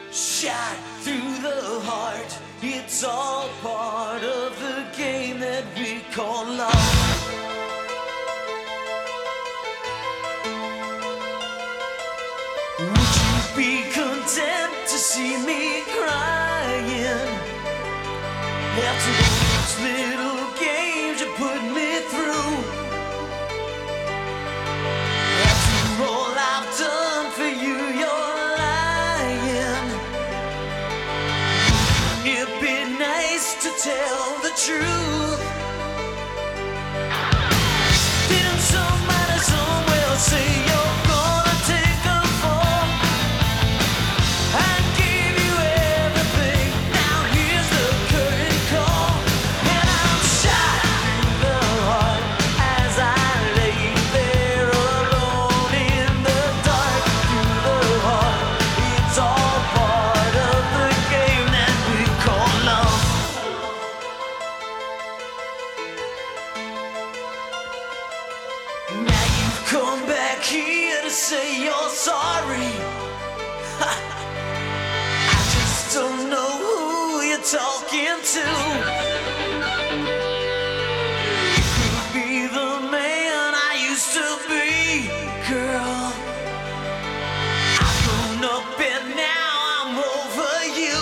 Shot through the heart. It's all part of the game that we call love. Would you be content to see me crying after those little games you put me through? After all I've done for you, you're lying. It'd be nice to tell the truth. Didn't somebody somewhere say you're gonna take a fall? I gave you everything, now here's the curtain call. And I'm shot through the heart as I lay there alone in the dark. Through the heart, it's all part of the game that we call love. Now you've come back here to say you're sorry. I just don't know who you're talking to. You could be the man I used to be, girl. I've grown up and now I'm over you.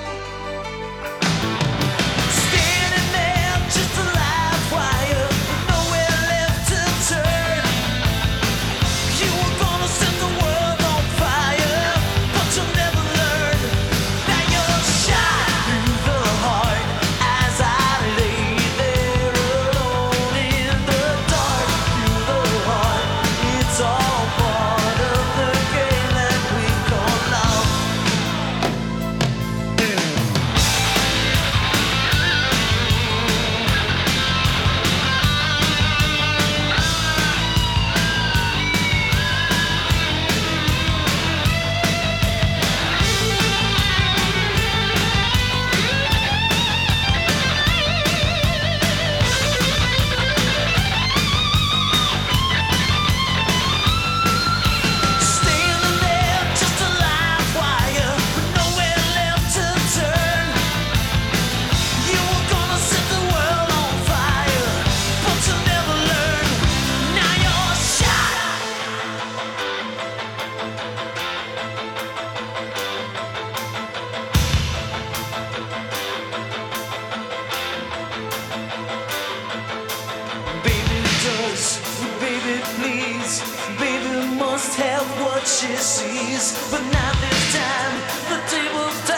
Standing there just a live wire, nowhere left to turn. You were gonna set the world on fire, but you'll never learn. Now you're shot through the heart as I lay there alone in the dark. Through the heart, it's all part of the game that we call love. Standing there just a live wire, with nowhere left to turn. You were gonna set the world on fire, but you'll never learn. Now you're shot. Baby does, baby please, baby must have what she sees. But not this time, the table's